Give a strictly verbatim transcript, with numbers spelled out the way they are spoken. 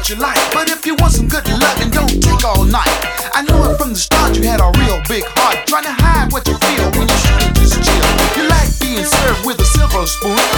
what you like. But if you want some good loving, don't take all night. I know it from the start, you had a real big heart, trying to hide what you feel when you should just chill. You like being served with a silver spoon,